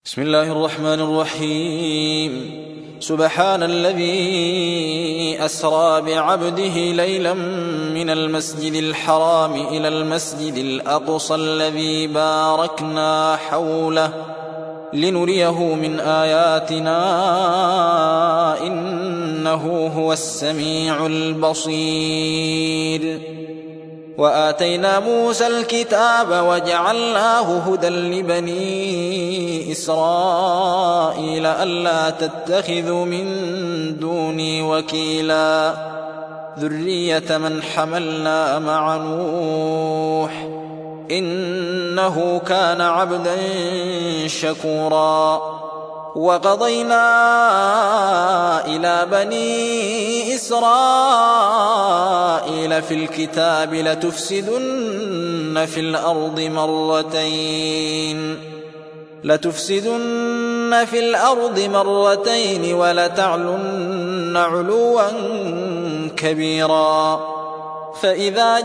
بسم الله الرحمن الرحيم. سبحان الذي أسرى بعبده ليلا من المسجد الحرام إلى المسجد الأقصى الذي باركنا حوله لنريه من آياتنا إنه هو السميع البصير. وآتينا موسى الكتاب وجعلناه هدى لبني إسرائيل ألا تتخذوا من دوني وكيلا ذرية من حملنا مع نوح إنه كان عبدا شكورا. وقضينا إلى بني إسرائيل في الكتاب لتفسدن في الأرض مرتين ولتعلن علوا كبيرا. فإذا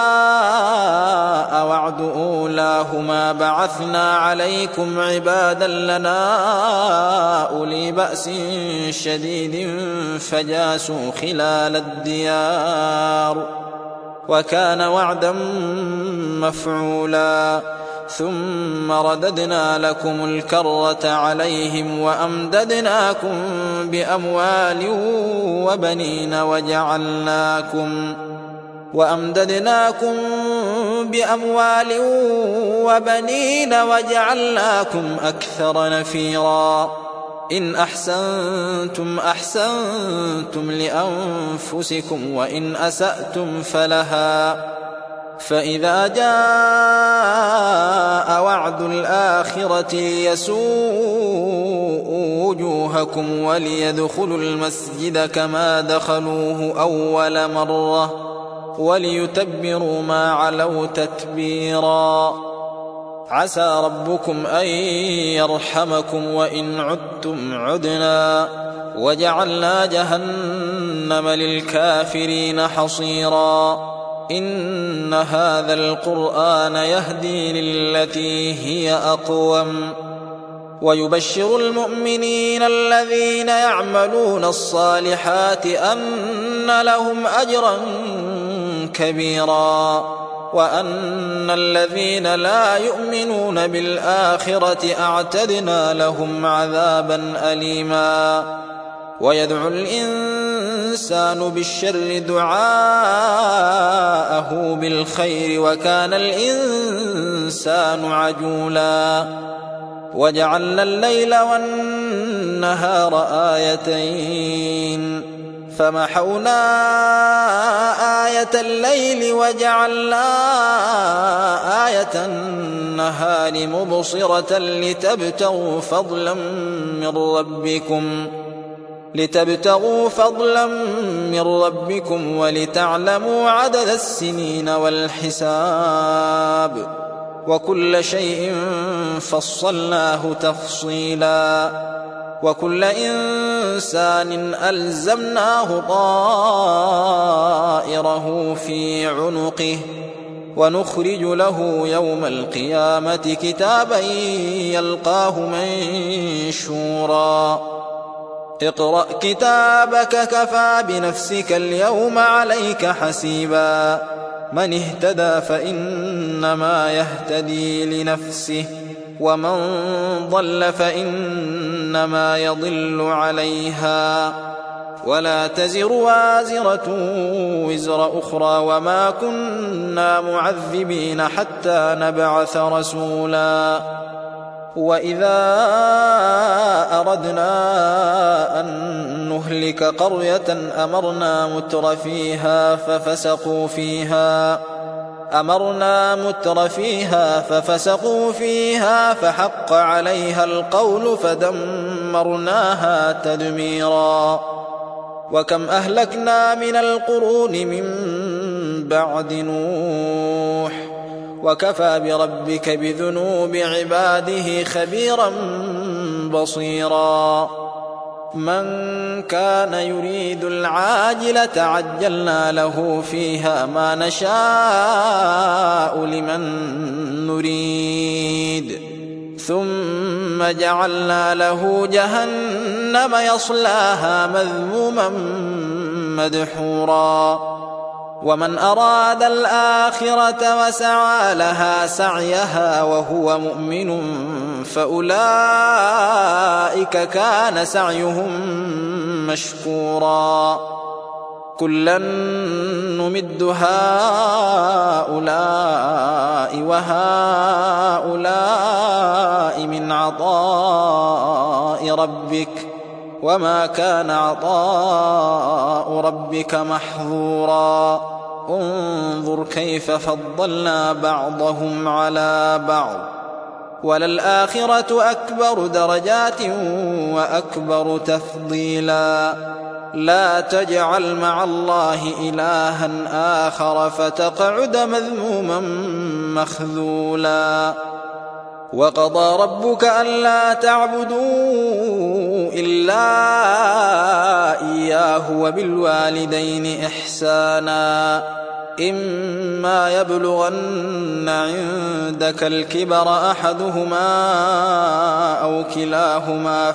جاء وعد أولاهما بعثنا عليكم عبادا لنا أولي بأس شديد فجاسوا خلال الديار وكان وعدا مفعولا. ثم رددنا لكم الكرة عليهم وأمددناكم بأموال وبنين وجعلناكم أكثر نفيرا. إن أحسنتم أحسنتم لأنفسكم وإن أسأتم فلها. فإذا جاء وعد الآخرة ليسوءوا وجوهكم وليدخلوا المسجد كما دخلوه أول مرة وليتبروا ما علوا تتبيرا. عسى ربكم أن يرحمكم وإن عدتم عدنا وجعلنا جهنم للكافرين حصيرا. إن هذا القرآن يهدي للتي هي أقوم ويبشر المؤمنين الذين يعملون الصالحات أن لهم أجرا كبيرا وأن الذين لا يؤمنون بالآخرة أعتدنا لهم عذابا أليما. ويدعو الإنسان بالشر دعاءه بالخير وكان الإنسان عجولا. وجعلنا الليل والنهار آيتين فمحونا آية الليل وجعلنا آية النهار مبصرة لتبتغوا فضلا من ربكم ولتعلموا عدد السنين والحساب وكل شيء فصلناه تفصيلا. وكل إنسان ألزمناه طائره في عنقه ونخرج له يوم القيامة كتابا يلقاه منشورا. اقرأ كتابك كفى بنفسك اليوم عليك حسيبا. من اهتدى فإنما يهتدي لنفسه ومن ضل فإنما يضل عليها ولا تزر وازرة وزر أخرى وما كنا معذبين حتى نبعث رسولا. وإذا أردنا أن نهلك قرية أمرنا متر فيها ففسقوا فيها فحق عليها القول فدمرناها تدميرا. وكم أهلكنا من القرون من بعد نوح وكفى بربك بذنوب عباده خبيرا بصيرا. من كان يريد العاجلة عجلنا له فيها ما نشاء لمن نريد ثم جعلنا له جهنم يصلاها مذموما مدحورا ومن أراد الآخرة وسعى لها سعيها وهو مؤمن فأولئك كان سعيهم مشكورا كلا نمد هؤلاء وهؤلاء من عطاء ربك وما كان عطاء ربك محظورا انظر كيف فضلنا بعضهم على بعض وللآخرة أكبر درجات وأكبر تفضيلا لا تجعل مع الله إلها آخر فتقعد مذموما مخذولا وقضى ربك ألا تعبدوا إلا إياه وبالوالدين إحسانا إما يبلغن عندك الكبر أحدهما أو كلاهما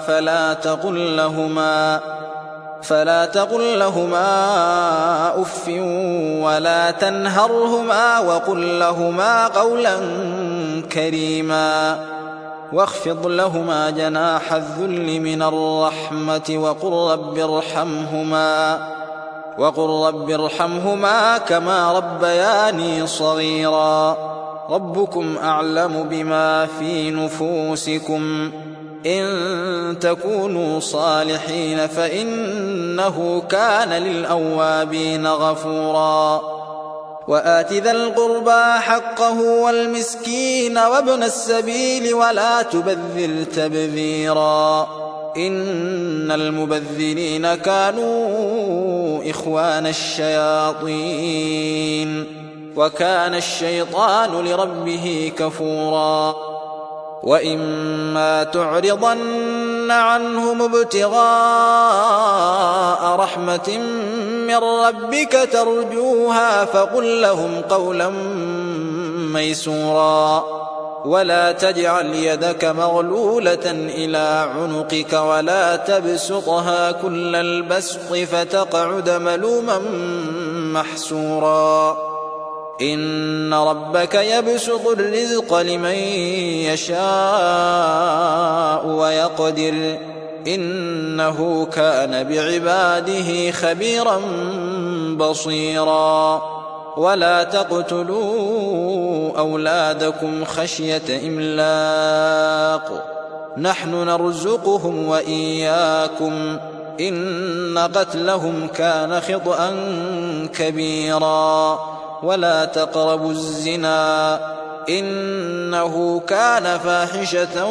فلا تقل لهما أف ولا تنهرهما وقل لهما قولا كريما واخفض لهما جناح الذل من الرحمة وقل رب ارحمهما كما ربياني صغيرا ربكم أعلم بما في نفوسكم إن تكونوا صالحين فإنه كان للأوابين غفورا وآت ذا القربى حقه والمسكين وابن السبيل ولا تبذر تبذيرا إن المبذرين كانوا إخوان الشياطين وكان الشيطان لربه كفورا وإما تعرضن عنهم ابتغاء رحمة من ربك ترجوها فقل لهم قولا ميسورا ولا تجعل يدك مغلولة إلى عنقك ولا تبسطها كل البسط فتقعد ملوما محسورا إن ربك يبسط الرزق لمن يشاء ويقدر إنه كان بعباده خبيرا بصيرا ولا تقتلوا أولادكم خشية إملاق نحن نرزقهم وإياكم إن قتلهم كان خطأ كبيرا ولا تقربوا الزنا إنه كان فاحشة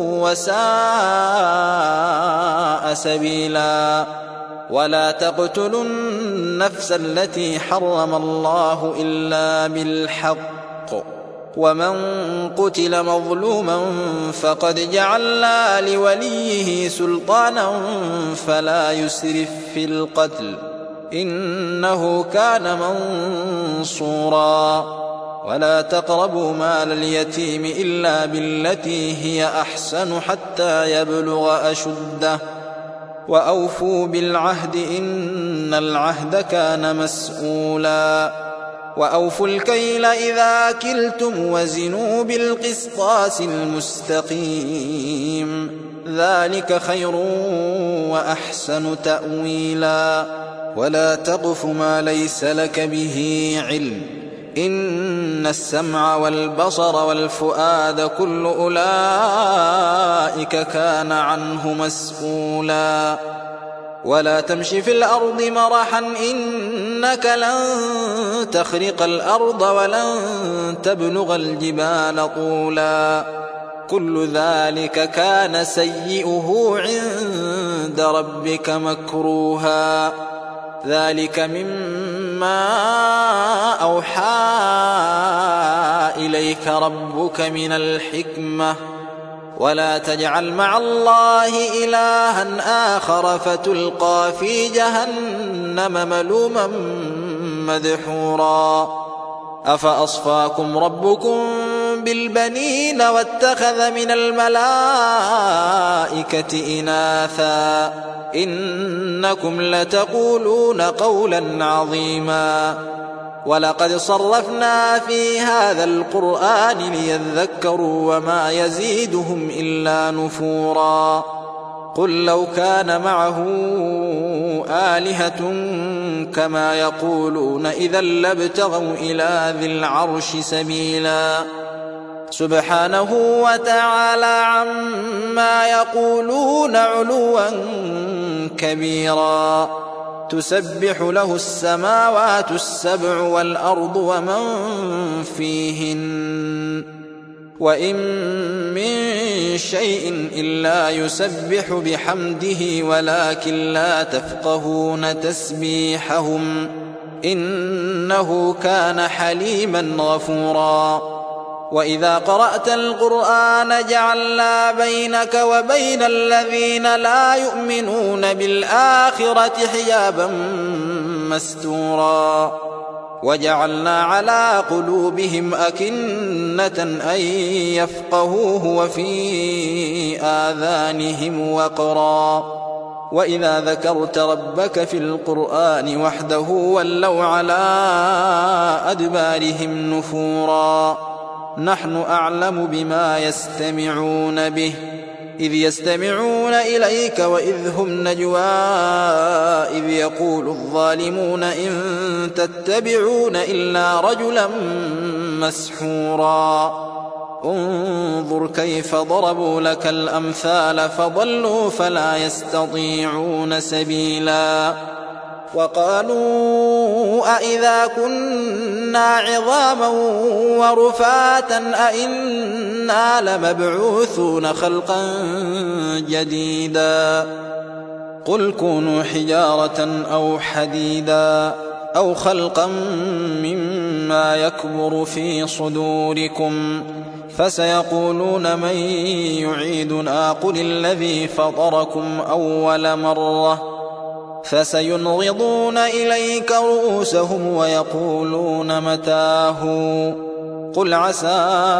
وساء سبيلا ولا تقتلوا النفس التي حرم الله إلا بالحق ومن قتل مظلوما فقد جعلنا لوليه سلطانا فلا يسرف في القتل إنه كان منصورا ولا تقربوا مال اليتيم إلا بالتي هي أحسن حتى يبلغ أشده وأوفوا بالعهد إن العهد كان مسؤولا وأوفوا الكيل إذا كلتم وزنوا بالقسطاس المستقيم ذلك خير وأحسن تأويلا ولا تقف ما ليس لك به علم إن السمع والبصر والفؤاد كل أولئك كان عنه مسؤولا ولا تمش في الأرض مرحا إنك لن تخرق الأرض ولن تبلغ الجبال طولا كل ذلك كان سيئه عند ربك مكروها ذلك مما أوحى إليك ربك من الحكمة ولا تجعل مع الله إلها آخر فتلقى في جهنم ملوما مدحورا أفأصفاكم ربكم بالبنين واتخذ من الملائكة إناثا إنكم لتقولون قولا عظيما ولقد صرفنا في هذا القرآن ليذكروا وما يزيدهم إلا نفورا قل لو كان معه آلهة كما يقولون إذا لابتغوا إلى ذي العرش سبيلا سبحانه وتعالى عما يقولون علوا كبيرا تسبح له السماوات السبع والأرض ومن فيهن وإن من شيء إلا يسبح بحمده ولكن لا تفقهون تسبيحهم إنه كان حليما غفورا وإذا قرأت القرآن جعلنا بينك وبين الذين لا يؤمنون بالآخرة حجابا مستورا وجعلنا على قلوبهم أكنة أن يفقهوه وفي آذانهم وقرا وإذا ذكرت ربك في القرآن وحده ولوا على أدبارهم نفورا نحن أعلم بما يستمعون به إذ يستمعون إليك وإذ هم نجوى إذ يقول الظالمون إن تتبعون إلا رجلا مسحورا انظر كيف ضربوا لك الأمثال فضلوا فلا يستطيعون سبيلا وقالوا أئذا كنا عظاما ورفاتا أئنا لمبعوثون خلقا جديدا قل كونوا حجارة أو حديدا أو خلقا مما يكبر في صدوركم فسيقولون من يعيدنا قل الذي فطركم أول مرة فسينغضون إليك رؤوسهم ويقولون متاه قل عسى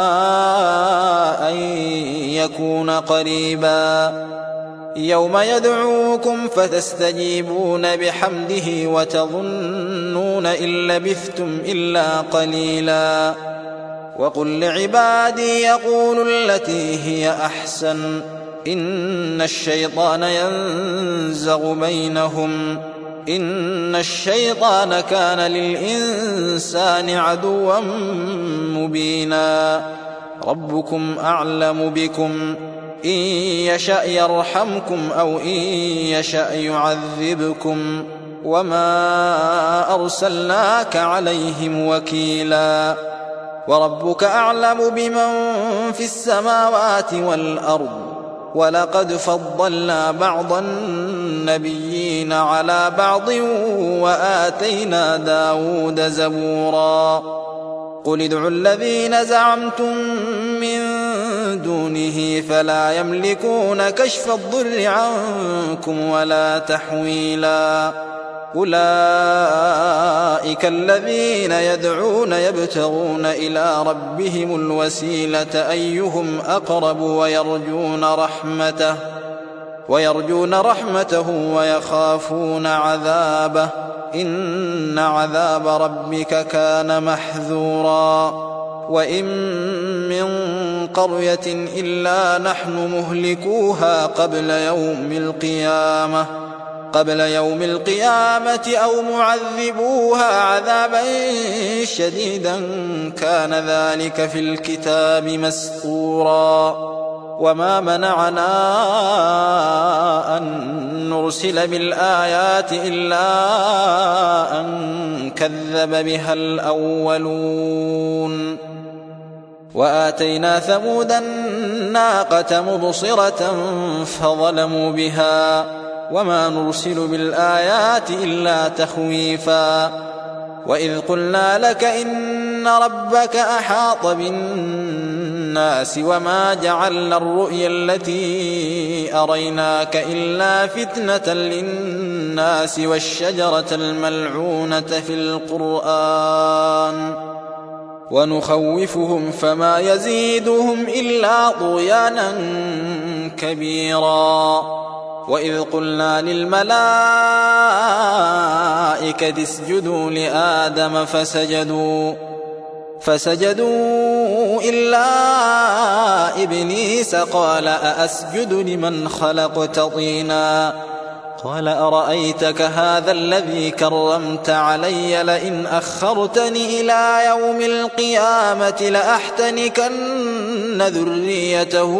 أن يكون قريبا يوم يدعوكم فتستجيبون بحمده وتظنون إن لبثتم إلا قليلا وقل لعبادي يقولوا التي هي أحسن إن الشيطان ينزغ بينهم إن الشيطان كان للإنسان عدوا مبينا ربكم أعلم بكم إن يشأ يرحمكم أو إن يشأ يعذبكم وما أرسلناك عليهم وكيلا وربك أعلم بمن في السماوات والأرض ولقد فضلنا بعض النبيين على بعض وآتينا داود زبورا قل ادعوا الذين زعمتم من دونه فلا يملكون كشف الضر عنكم ولا تحويلا أولئك الذين يدعون يبتغون إلى ربهم الوسيلة أيهم أقرب ويرجون رحمته ويخافون عذابه إن عذاب ربك كان محذورا وإن من قرية إلا نحن مهلكوها قبل يوم القيامة أو معذبوها عذابا شديدا كان ذلك في الكتاب مسطورا وما منعنا أن نرسل بالآيات إلا أن كذب بها الأولون وآتينا ثمود الناقة مبصرة فظلموا بها وما نرسل بالآيات إلا تخويفا وإذ قلنا لك إن ربك أحاط بالناس وما جعلنا الرؤيا التي أريناك إلا فتنة للناس والشجرة الملعونة في القرآن ونخوفهم فما يزيدهم إلا طغيانا كبيرا. وإذ قلنا للملائكة اسجدوا لآدم فسجدوا إلا إبليس قال أأسجد لمن خلقت طينا قال أرأيتك هذا الذي كرمت علي لئن أخرتني إلى يوم القيامة لأحتنكن ذريته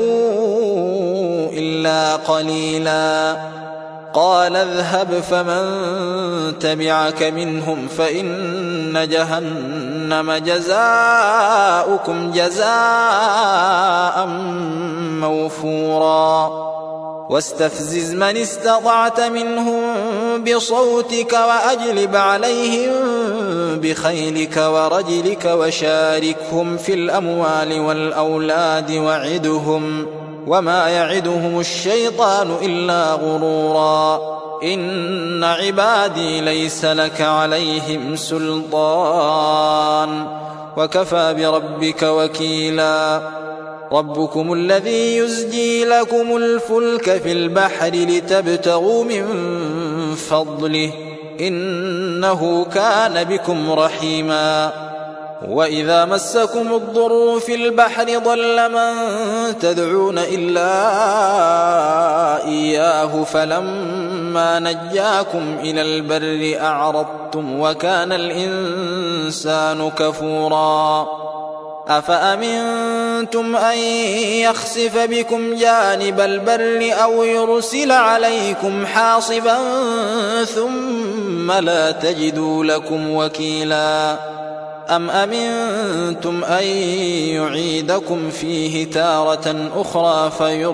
إلا قليلا. قال اذهب فمن تبعك منهم فإن جهنم جزاؤكم جزاء موفورا. واستفزز من استطعت منهم بصوتك وأجلب عليهم بخيلك ورجلك وشاركهم في الأموال والأولاد وعدهم وما يعدهم الشيطان إلا غرورا. إن عبادي ليس لك عليهم سلطان وكفى بربك وكيلا. ربكم الذي يزجي لكم الفلك في البحر لتبتغوا من فضله إنه كان بكم رحيما. وإذا مسكم الضر في البحر ضل من تدعون إلا إياه فلما نجاكم إلى البر أعرضتم وكان الإنسان كفورا. أفأمنتم أن يخسف بكم جانب البر أو يرسل عليكم حاصبا ثم لا تجدوا لكم وكيلا. أم أمنتم أن يعيدكم فيه تارة أخرى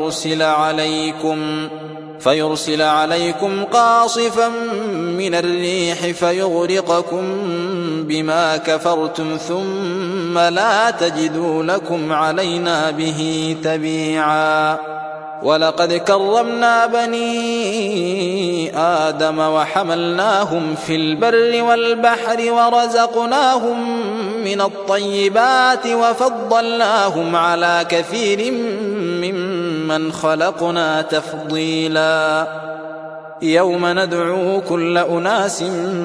فيرسل عليكم قاصفا من الريح فيغرقكم بما كفرتم ثم لا تجدوا لكم علينا به تبيعا. ولقد كرمنا بني آدم وحملناهم في البر والبحر ورزقناهم من الطيبات وفضلناهم على كثير ممن خلقنا تفضيلا. يوم ندعو كل أناس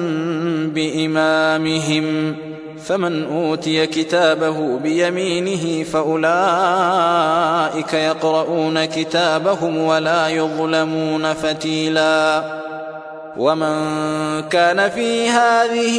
بإمامهم فمن أوتي كتابه بيمينه فأولئك يقرؤون كتابهم ولا يظلمون فتيلا. ومن كان في هذه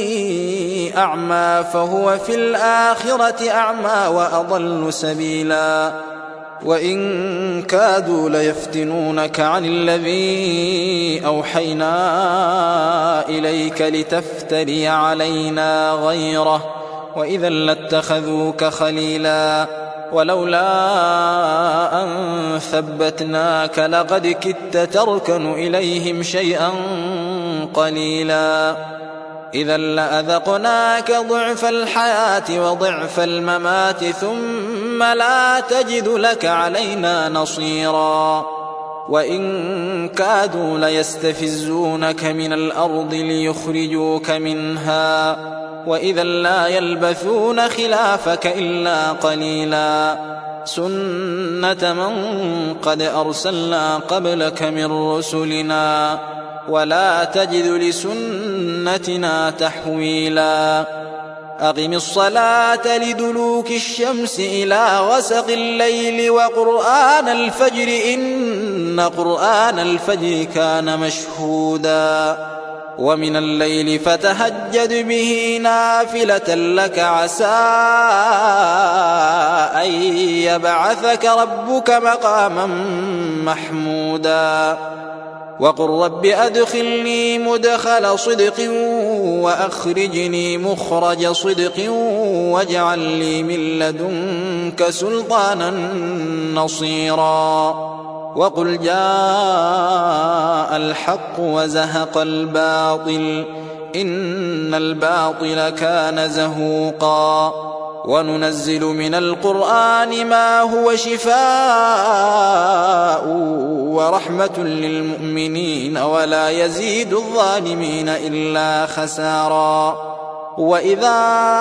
أعمى فهو في الآخرة أعمى وأضل سبيلا. وإن كادوا ليفتنونك عن الذي أوحينا إليك لتفتري علينا غيره وإذا لاتخذوك خليلا. ولولا أن ثبتناك لقد كدت تركن إليهم شيئا قليلا. إذا لأذقناك ضعف الحياة وضعف الممات ثم لا تجد لك علينا نصيرا. وإن كادوا ليستفزونك من الأرض ليخرجوك منها وإذا لا يلبثون خلافك إلا قليلا. سنة من قد أرسلنا قبلك من رسلنا ولا تجد لسنتنا تحويلا. أقم الصلاة لدلوك الشمس إلى غسق الليل وقرآن الفجر إن قرآن الفجر كان مشهودا. ومن الليل فتهجد به نافلة لك عسى أن يبعثك ربك مقاما محمودا. وقل رب أدخلني مدخل صدق وأخرجني مخرج صدق واجعل لي من لدنك سلطانا نصيرا. وقل جاء الحق وزهق الباطل إن الباطل كان زهوقا. وننزل من القرآن ما هو شفاء ورحمة للمؤمنين ولا يزيد الظالمين إلا خسارا. وإذا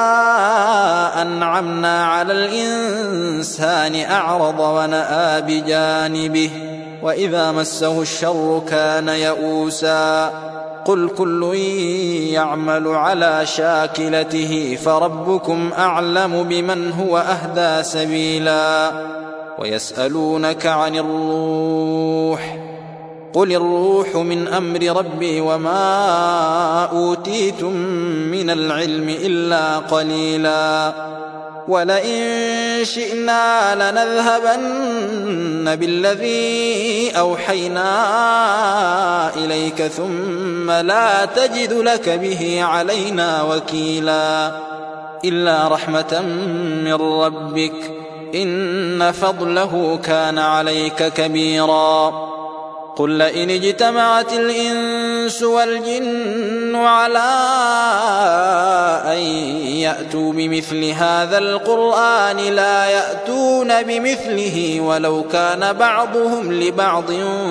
أنعمنا على الإنسان أعرض ونأى بجانبه وإذا مسه الشر كان يئوسا قل كل يعمل على شاكلته فربكم أعلم بمن هو أهدى سبيلا ويسألونك عن الروح قل الروح من أمر ربي وما أوتيتم من العلم إلا قليلا ولئن شئنا لنذهبن بالذي أوحينا إليك ثم لا تجد لك به علينا وكيلا إلا رحمة من ربك إن فضله كان عليك كبيرا قل لئن اجتمعت الإنس والجن على أن يأتوا بمثل هذا القرآن لا يأتون بمثله ولو كان بعضهم لبعض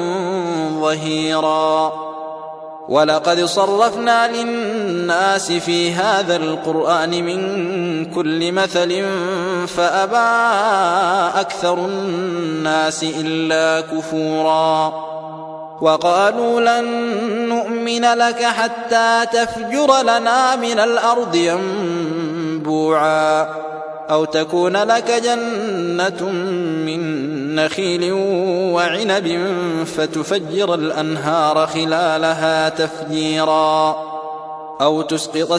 ظهيرا ولقد صرفنا للناس في هذا القرآن من كل مثل فأبى أكثر الناس إلا كفورا وقالوا لن نؤمن لك حتى تفجر لنا من الأرض ينبوعا أو تكون لك جنة من نخيل وعنب فتفجر الأنهار خلالها تفجيرا أو تسقط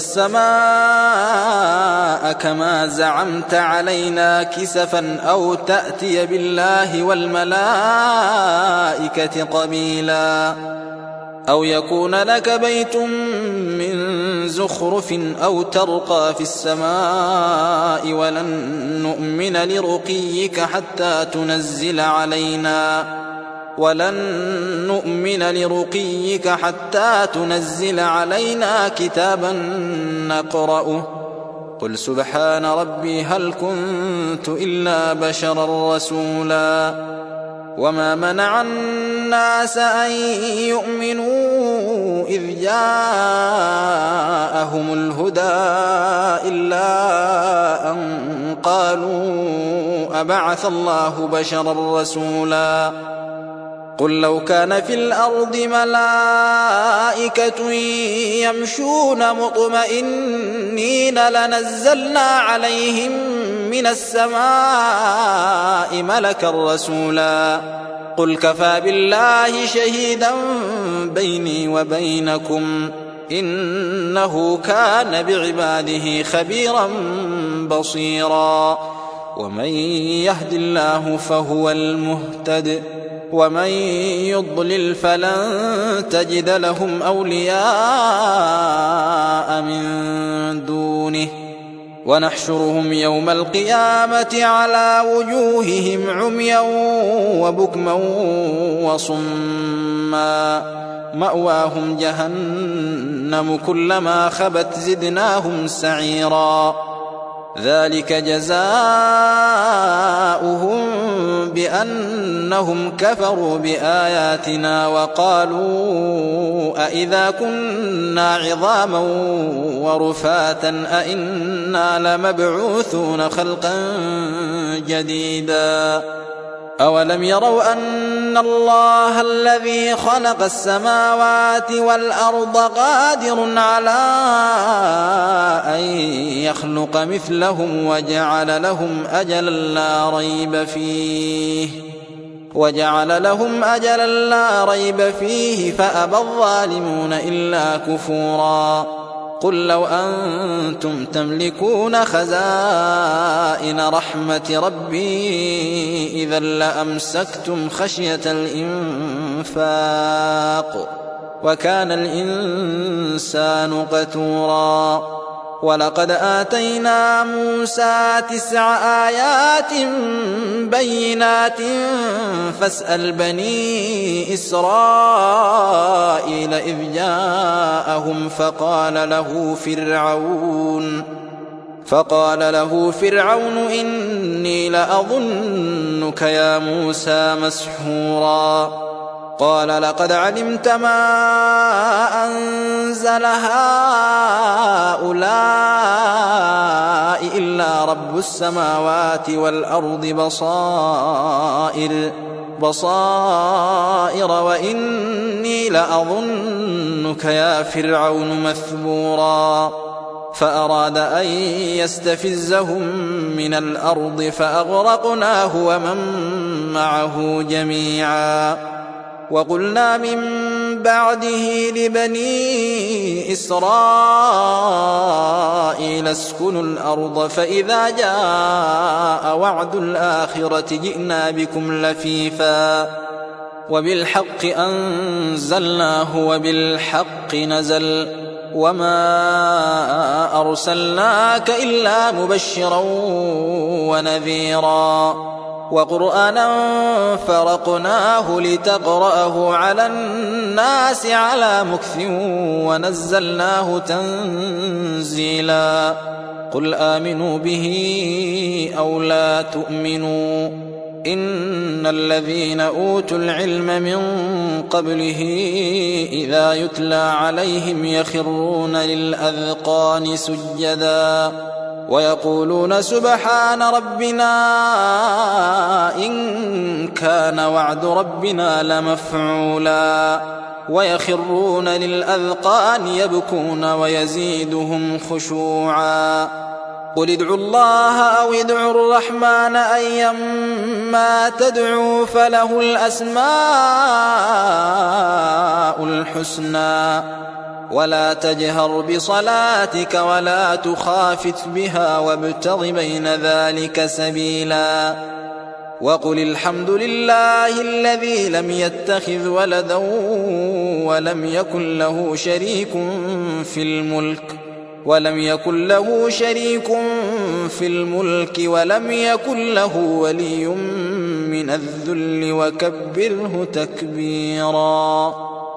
السماء كما زعمت علينا كسفا أو تأتي بالله والملائكة قبيلا أو يكون لك بيت من زخرف أو ترقى في السماء ولن نؤمن لرقيك حتى تنزل علينا كتابا نقرأه قل سبحان ربي هل كنت إلا بشرا رسولا وما منع الناس أن يؤمنوا إذ جاءهم الهدى إلا أن قالوا أبعث الله بشرا رسولا قل لو كان في الأرض ملائكة يمشون مطمئنين لنزلنا عليهم من السماء ملكا رسولا قل كفى بالله شهيدا بيني وبينكم إنه كان بعباده خبيرا بصيرا ومن يهد الله فهو المهتد ومن يضلل فلن تجد لهم أولياء من دونه ونحشرهم يوم القيامة على وجوههم عميا وبكما وصما مأواهم جهنم كلما خبت زدناهم سعيرا ذلك جزاؤهم بأنهم كفروا بآياتنا وقالوا أئذا كنا عظاما ورفاتا أئنا لمبعوثون خلقا جديدا أولم يروا أن الله الذي خلق السماوات والأرض قادر على أن يخلق مثلهم وجعل لهم أجلا لا ريب فيه فأبى الظالمون إلا كفورا قل لو أنتم تملكون خزائن رحمة ربي إذا لأمسكتم خشية الإنفاق وكان الإنسان قتورا ولقد آتينا موسى 9 آيات بينات فاسأل بني إسرائيل إذ جاءهم فقال له فرعون إني لأظنك يا موسى مسحورا قال لقد علمت ما أنزل هؤلاء إلا رب السماوات والأرض بصائر وإني لأظنك يا فرعون مثبورا فأراد أن يستفزهم من الأرض فأغرقناه ومن معه جميعا وقلنا من بعده لبني إسرائيل اسكنوا الأرض فإذا جاء وعد الآخرة جئنا بكم لفيفا وبالحق أنزلناه وبالحق نزل وما أرسلناك إلا مبشرا ونذيرا وقرآنا فرقناه لتقرأه على الناس على مكث ونزلناه تنزيلا قل آمنوا به أو لا تؤمنوا إن الذين أوتوا العلم من قبله إذا يتلى عليهم يخرون للأذقان سجدا ويقولون سبحان ربنا إن كان وعد ربنا لمفعولا ويخرون للأذقان يبكون ويزيدهم خشوعا قل ادعوا الله أو ادعوا الرحمن أيما تدعوا فله الأسماء الحسنى ولا تجهر بصلاتك ولا تخافت بها وابتغ بين ذلك سبيلا وقل الحمد لله الذي لم يتخذ ولدا ولم يكن له شريك في الملك ولم يكن له ولي من الذل وكبره تكبيرا.